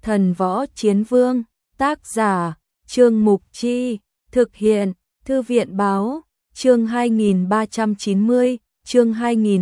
Thần Võ Chiến Vương, tác giả, Trương Mục Chi, thực hiện, Thư viện Báo, chương 2390, chương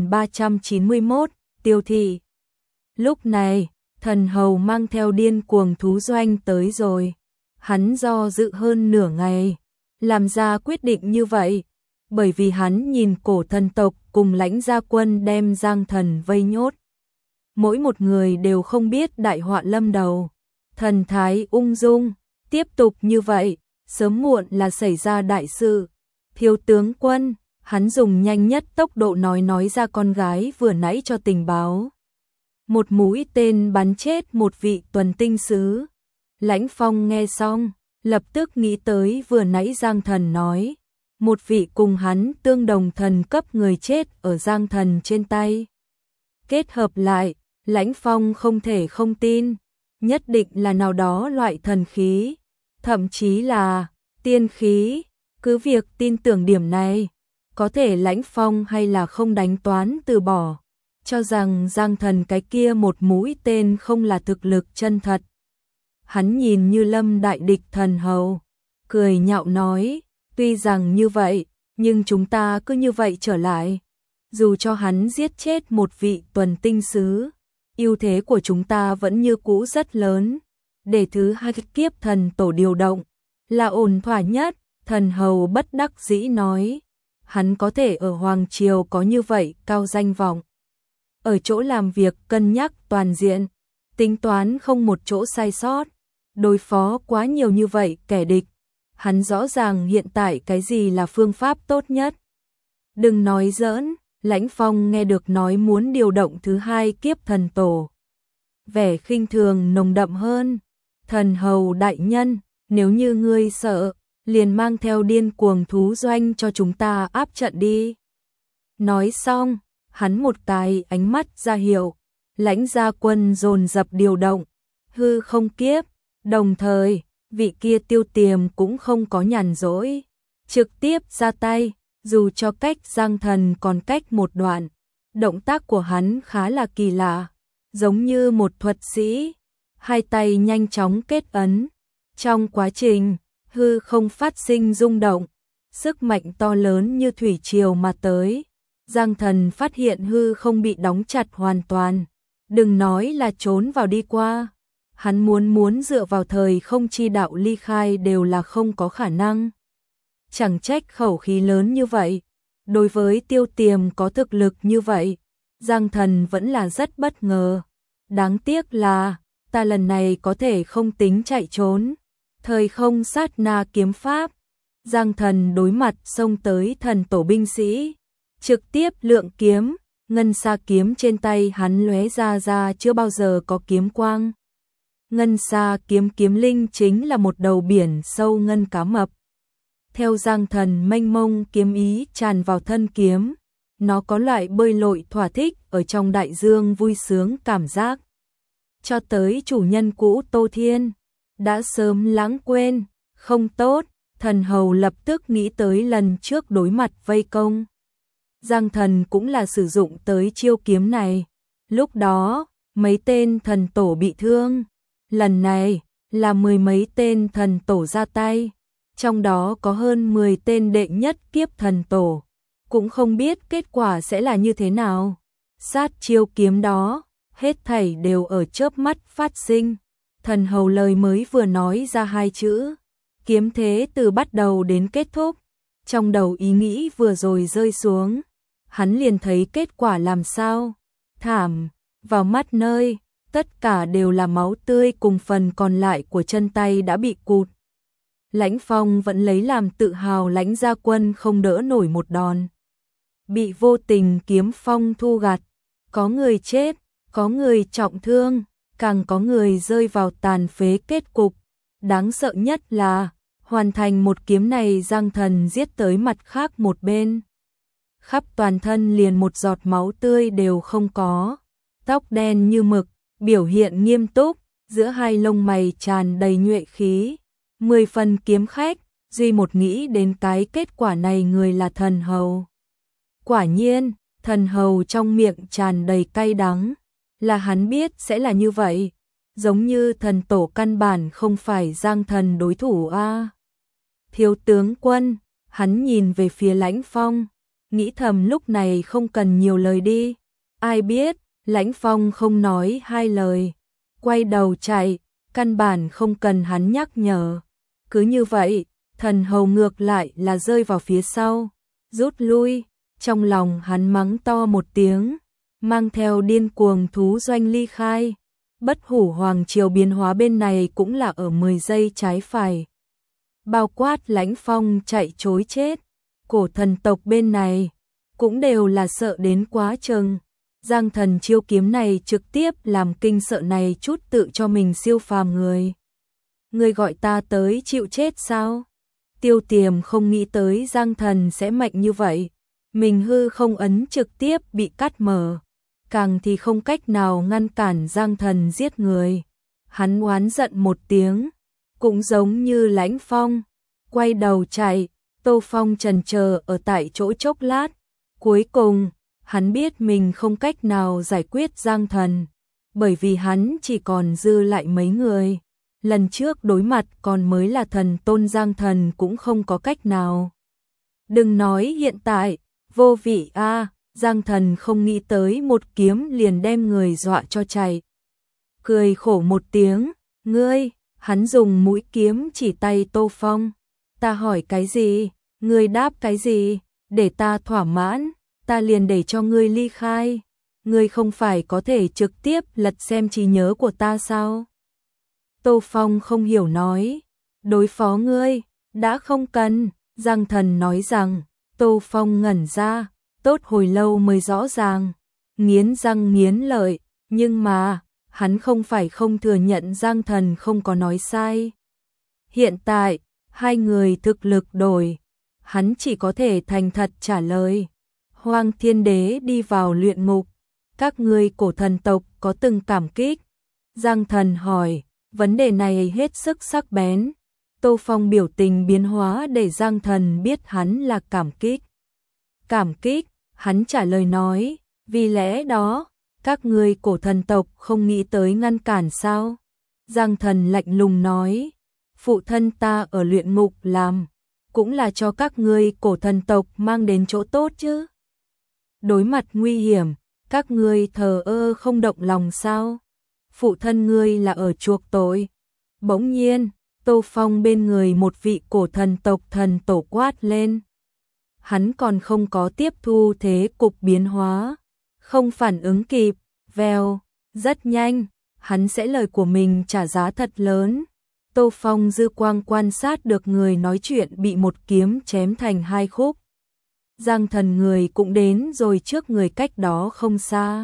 2391, tiêu thị. Lúc này, Thần Hầu mang theo điên cuồng thú doanh tới rồi. Hắn do dự hơn nửa ngày, làm ra quyết định như vậy, bởi vì hắn nhìn cổ thần tộc cùng lãnh gia quân đem Giang Thần vây nhốt. Mỗi một người đều không biết đại họa lâm đầu. Thần thái ung dung, tiếp tục như vậy, sớm muộn là xảy ra đại sự. Thiếu tướng quân, hắn dùng nhanh nhất tốc độ nói ra con gái vừa nãy cho tình báo. Một mũi tên bắn chết một vị tuần tinh sứ. Lãnh Phong nghe xong, lập tức nghĩ tới vừa nãy Giang Thần nói. Một vị cùng hắn tương đồng thần cấp người chết ở Giang Thần trên tay. Kết hợp lại, Lãnh Phong không thể không tin, nhất định là nào đó loại thần khí, thậm chí là tiên khí. Cứ việc tin tưởng điểm này, có thể Lãnh Phong hay là không đánh toán từ bỏ, cho rằng Giang Thần cái kia một mũi tên không là thực lực chân thật. Hắn nhìn như lâm đại địch Thần Hầu, cười nhạo nói, tuy rằng như vậy, nhưng chúng ta cứ như vậy trở lại. Dù cho hắn giết chết một vị tuần tinh sứ, ưu thế của chúng ta vẫn như cũ rất lớn. Để thứ hai kiếp thần tổ điều động, là ổn thỏa nhất, Thần Hầu bất đắc dĩ nói. Hắn có thể ở Hoàng Triều có như vậy cao danh vọng. Ở chỗ làm việc cân nhắc toàn diện, tính toán không một chỗ sai sót, đối phó quá nhiều như vậy kẻ địch. Hắn rõ ràng hiện tại cái gì là phương pháp tốt nhất. Đừng nói giỡn, Lãnh Phong nghe được nói muốn điều động thứ hai kiếp thần tổ. Vẻ khinh thường nồng đậm hơn. Thần Hầu đại nhân, nếu như ngươi sợ, liền mang theo điên cuồng thú doanh cho chúng ta áp trận đi. Nói xong, hắn một cái ánh mắt ra hiệu, lãnh gia quân dồn dập điều động, hư không kiếp, đồng thời, vị kia Tiêu Tiềm cũng không có nhàn rỗi, trực tiếp ra tay, dù cho cách Giang Thần còn cách một đoạn. Động tác của hắn khá là kỳ lạ, giống như một thuật sĩ, hai tay nhanh chóng kết ấn. Trong quá trình, hư không phát sinh rung động, sức mạnh to lớn như thủy triều mà tới. Giang Thần phát hiện hư không bị đóng chặt hoàn toàn, đừng nói là trốn vào đi qua. Hắn muốn dựa vào thời không chi đạo ly khai đều là không có khả năng. Chẳng trách khẩu khí lớn như vậy, đối với Tiêu Tiềm có thực lực như vậy, Giang Thần vẫn là rất bất ngờ. Đáng tiếc là, ta lần này có thể không tính chạy trốn. Thời không sát na kiếm pháp, Giang Thần đối mặt xông tới thần tổ binh sĩ, trực tiếp lượng kiếm, ngân sa kiếm trên tay hắn lóe ra chưa bao giờ có kiếm quang. Ngân sa kiếm kiếm linh chính là một đầu biển sâu ngân cá mập. Theo Giang Thần mênh mông kiếm ý tràn vào thân kiếm, nó có loại bơi lội thỏa thích ở trong đại dương vui sướng cảm giác. Cho tới chủ nhân cũ Tô Thiên, đã sớm lãng quên, không tốt, Thần Hầu lập tức nghĩ tới lần trước đối mặt vây công. Giang Thần cũng là sử dụng tới chiêu kiếm này, lúc đó, mấy tên thần tổ bị thương, lần này, là mười mấy tên thần tổ ra tay, trong đó có hơn 10 tên đệ nhất kiếp thần tổ, cũng không biết kết quả sẽ là như thế nào. Sát chiêu kiếm đó, hết thảy đều ở chớp mắt phát sinh. Thần Hầu lời mới vừa nói ra hai chữ, kiếm thế từ bắt đầu đến kết thúc, trong đầu ý nghĩ vừa rồi rơi xuống, hắn liền thấy kết quả làm sao, thảm, vào mắt nơi, tất cả đều là máu tươi cùng phần còn lại của chân tay đã bị cụt. Lãnh Phong vẫn lấy làm tự hào lãnh gia quân không đỡ nổi một đòn. Bị vô tình kiếm phong thu gặt, có người chết, có người trọng thương, càng có người rơi vào tàn phế kết cục. Đáng sợ nhất là, hoàn thành một kiếm này Giang Thần giết tới mặt khác một bên. Khắp toàn thân liền một giọt máu tươi đều không có, tóc đen như mực, biểu hiện nghiêm túc, giữa hai lông mày tràn đầy nhuệ khí. 10 phần kiếm khách, duy một nghĩ đến cái kết quả này người là Thần Hầu. Quả nhiên, Thần Hầu trong miệng tràn đầy cay đắng, là hắn biết sẽ là như vậy. giống như thần tổ căn bản không phải Giang Thần đối thủ a. Thiếu tướng quân, hắn nhìn về phía Lãnh Phong, nghĩ thầm lúc này không cần nhiều lời đi. Ai biết, Lãnh Phong không nói hai lời, quay đầu chạy, căn bản không cần hắn nhắc nhở. Cứ như vậy, Thần Hầu ngược lại là rơi vào phía sau, rút lui, trong lòng hắn mắng to một tiếng, mang theo điên cuồng thú doanh ly khai. Bất Hủ Hoàng Triều biến hóa bên này cũng là ở 10 giây trái phải. Bao quát Lãnh Phong chạy trối chết, cổ thần tộc bên này cũng đều là sợ đến quá chừng. Giang Thần chiêu kiếm này trực tiếp làm kinh sợ này chút tự cho mình siêu phàm người. Người gọi ta tới chịu chết sao? Tiêu Tiềm không nghĩ tới Giang Thần sẽ mạnh như vậy. Mình hư không ấn trực tiếp bị cắt mở, càng thì không cách nào ngăn cản Giang Thần giết người. Hắn oán giận một tiếng, cũng giống như Lãnh Phong, quay đầu chạy. Tô Phong chần chờ ở tại chỗ chốc lát, cuối cùng hắn biết mình không cách nào giải quyết Giang Thần, bởi vì hắn chỉ còn dư lại mấy người. Lần trước đối mặt còn mới là thần tôn, Giang Thần cũng không có cách nào. Đừng nói hiện tại, vô vị a. Giang Thần không nghĩ tới một kiếm liền đem người dọa cho chạy. Cười khổ một tiếng, ngươi, hắn dùng mũi kiếm chỉ tay Tô Phong. Ta hỏi cái gì, ngươi đáp cái gì, để ta thỏa mãn, ta liền để cho ngươi ly khai. Ngươi không phải có thể trực tiếp lật xem trí nhớ của ta sao? Tô Phong không hiểu nói, đối phó ngươi, đã không cần. Giang Thần nói rằng. Tô Phong ngẩn ra, tốt hồi lâu mới rõ ràng, nghiến răng nghiến lợi, nhưng mà, hắn không phải không thừa nhận Giang Thần không có nói sai. Hiện tại, hai người thực lực đổi, hắn chỉ có thể thành thật trả lời. Hoang Thiên Đế đi vào luyện ngục, các ngươi cổ thần tộc có từng cảm kích? Giang Thần hỏi, vấn đề này hết sức sắc bén. Tô Phong biểu tình biến hóa để Giang Thần biết hắn là cảm kích. Cảm kích, hắn trả lời nói, vì lẽ đó, các ngươi cổ thần tộc không nghĩ tới ngăn cản sao? Giang Thần lạnh lùng nói, phụ thân ta ở luyện ngục làm, cũng là cho các ngươi cổ thần tộc mang đến chỗ tốt chứ. Đối mặt nguy hiểm, các ngươi thờ ơ không động lòng sao? Phụ thân ngươi là ở chuộc tội. Bỗng nhiên, Tô Phong bên người một vị cổ thần tộc thần tổ quát lên. Hắn còn không có tiếp thu thế cục biến hóa, không phản ứng kịp, vèo, rất nhanh, hắn sẽ lời của mình trả giá thật lớn. Tô Phong dư quang quan sát được người nói chuyện bị một kiếm chém thành hai khúc. Giang Thần người cũng đến rồi, trước người cách đó không xa.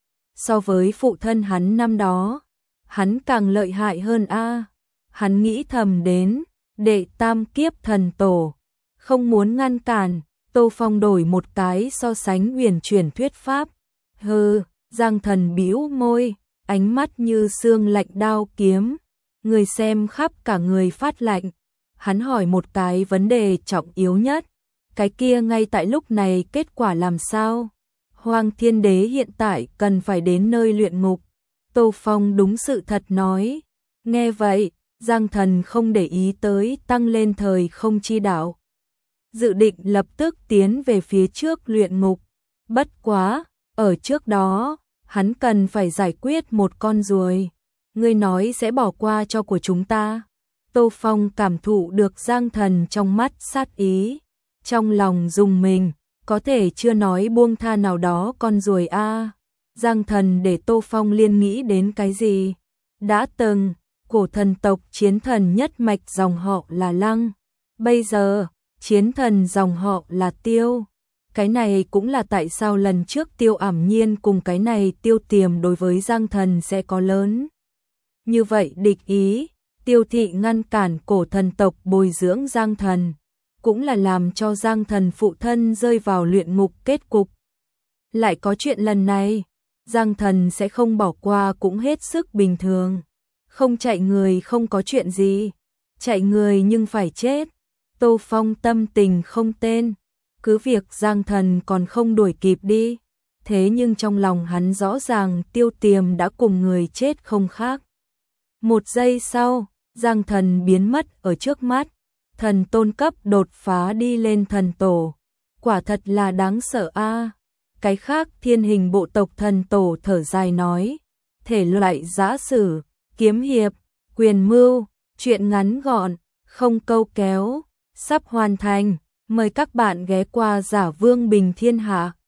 So với phụ thân hắn năm đó, hắn càng lợi hại hơn a. Hắn nghĩ thầm đến, đệ tam kiếp thần tổ, không muốn ngăn cản. Tô Phong đổi một cái so sánh huyền chuyển thuyết pháp. Hừ, Giang Thần bĩu môi, ánh mắt như xương lạnh đao kiếm. Người xem khắp cả người phát lạnh. Hắn hỏi một cái vấn đề trọng yếu nhất. Cái kia ngay tại lúc này kết quả làm sao? Hoang Thiên Đế hiện tại cần phải đến nơi luyện ngục. Tô Phong đúng sự thật nói. Nghe vậy, Giang Thần không để ý tới, tăng lên thời không chi đạo. Dự định lập tức tiến về phía trước luyện ngục. Bất quá, ở trước đó, hắn cần phải giải quyết một con ruồi. Ngươi nói sẽ bỏ qua cho của chúng ta. Tô Phong cảm thụ được Giang Thần trong mắt sát ý. Trong lòng rùng mình, có thể chưa nói buông tha nào đó con ruồi a. Giang Thần để Tô Phong liên nghĩ đến cái gì? Đã từng, cổ thần tộc chiến thần nhất mạch dòng họ là Lăng. Bây giờ, chiến thần dòng họ là Tiêu. Cái này cũng là tại sao lần trước Tiêu Ảm Nhiên cùng cái này Tiêu Tiềm đối với Giang Thần sẽ có lớn. Như vậy địch ý, Tiêu thị ngăn cản cổ thần tộc bồi dưỡng Giang Thần, cũng là làm cho Giang Thần phụ thân rơi vào luyện ngục kết cục. Lại có chuyện lần này, Giang Thần sẽ không bỏ qua cũng hết sức bình thường. Không chạy người không có chuyện gì, chạy người nhưng phải chết. Tô Phong tâm tình không tên, cứ việc Giang Thần còn không đuổi kịp đi, thế nhưng trong lòng hắn rõ ràng Tiêu Tiềm đã cùng người chết không khác. Một giây sau, Giang Thần biến mất ở trước mắt, thần tôn cấp đột phá đi lên thần tổ. Quả thật là đáng sợ a. Cái khác Thiên Hình bộ tộc thần tổ thở dài nói, thể loại giã sử, kiếm hiệp, quyền mưu, truyện ngắn gọn, không câu kéo, sắp hoàn thành, mời các bạn ghé qua Giả Vương Bình Thiên Hạ.